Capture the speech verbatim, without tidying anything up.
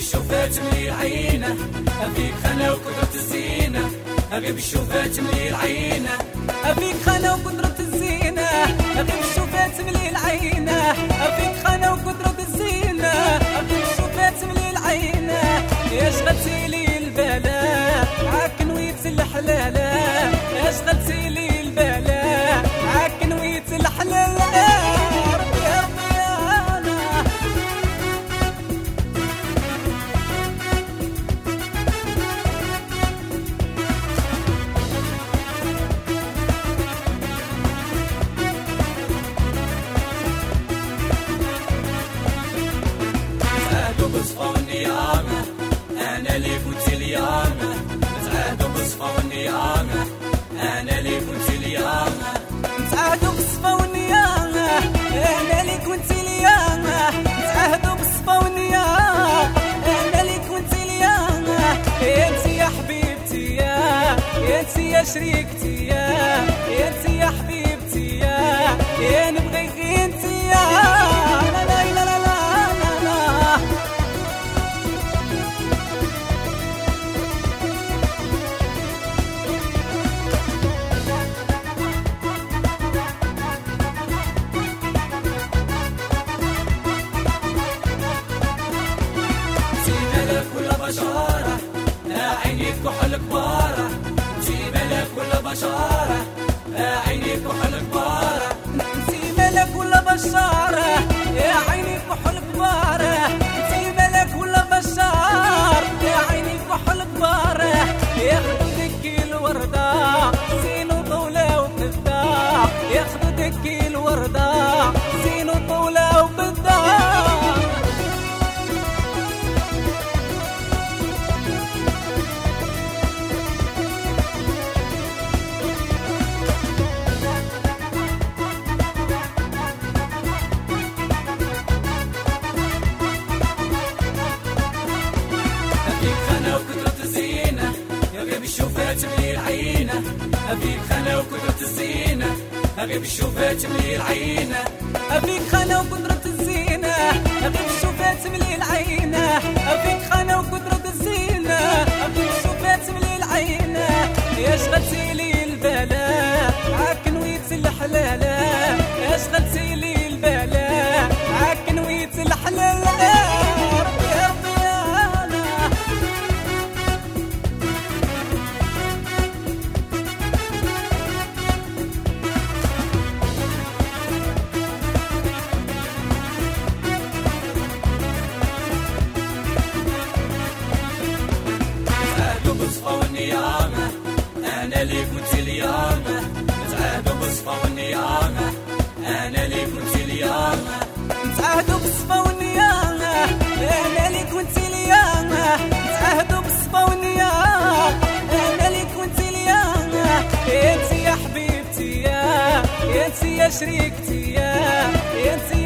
بالشوفات ملي العينة أبيك خنا وقدرة الزينة أبي بالشوفات ملي العينة أبيك خنا وقدرة الزينة أبي بالشوفات ملي العينة أبيك خنا وقدرة الزينة أبي بالشوفات ملي العينة يا شغلتي لي البلا عاك نويت الحلالة يا شغلتي لي البلا عاك نويت الحلالة بصفة والنيامة أنا اللي كنت اليامة نتعاهدوا بصفة والنيامة أنا اللي كنت اليامة نتعاهدوا بصفة والنيامة أنا اللي كنت اليامة نتعاهدوا بصفة والنيامة أنا اللي كنت اليامة أنت يا حبيبتي يا أنت يا شريكتي يا أنت يا حبيبتي يا يا نبغيك أنت يا لا لا لا لا بشارة يا عيني كحل كبارة انتي ملك ولا بشارة يا عيني كحل كبارة انتي ملك ولا بشارة يا عيني كحل كبارة انتي ملك ولا بشار يا عيني كحل كبارة ياخدوا دكي الوردة زين وطولة وبدا ياخدوا دكي الوردة زين وطولة وبدا بالشوفات ملي العينة أبيك خنا وقدرة الزينة أبي بالشوفات ملي العينة أبيك خنا وقدرة الزينة أبي بالشوفات ملي العينة أبيك خنا وقدرة الزينة أبي بالشوفات ملي العينة يا شغلتي لي البلا عاك نويت الحلالة يا شغلتي لي البلا عاك نويت الحلالة بصفة والنيامة أنا اللي كنت اليامة نتعاهدوا بصفة والنيامة أنا اللي كنت اليامة نتعاهدوا بصفة والنيامة أنا اللي كنت اليامة نتعاهدوا بصفة والنيامة أنا اللي كنت اليامة أنت يا حبيبتي يا أنت يا شريكتي يا أنت